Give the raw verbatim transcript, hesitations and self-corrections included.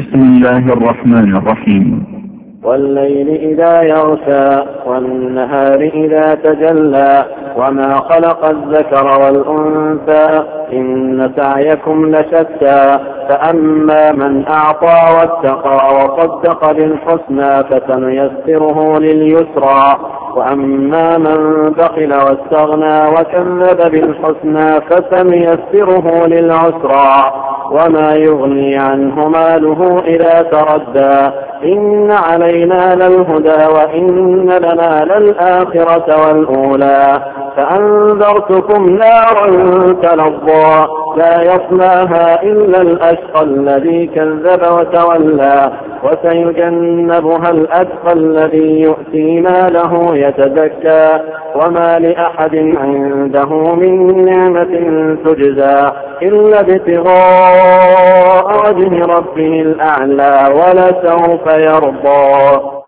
بسم الله الرحمن الرحيم. والليل إذا يغشى والنهار إذا تجلى وما خلق الذكر والأنثى إن سعيكم لشتى فأما من أعطى واتقى وصدق بالحسنى فسنيسره لليسرى وأما من بخل واستغنى وكذب بالحسنى فسنيسره للعسرى وما يغني عنه ماله إذا تردى إن علينا للهدى وإن لنا للآخرة والأولى فأنذرتكم نارا تلظى لا يصلاها إلا الأشقى الذي كذب وتولى وسيجنبها الأتقى الذي يؤتي ماله يتزكى وما لأحد عنده من نعمة تجزى إلا ابتغاء وجه ربه الأعلى ولسوف يرضى.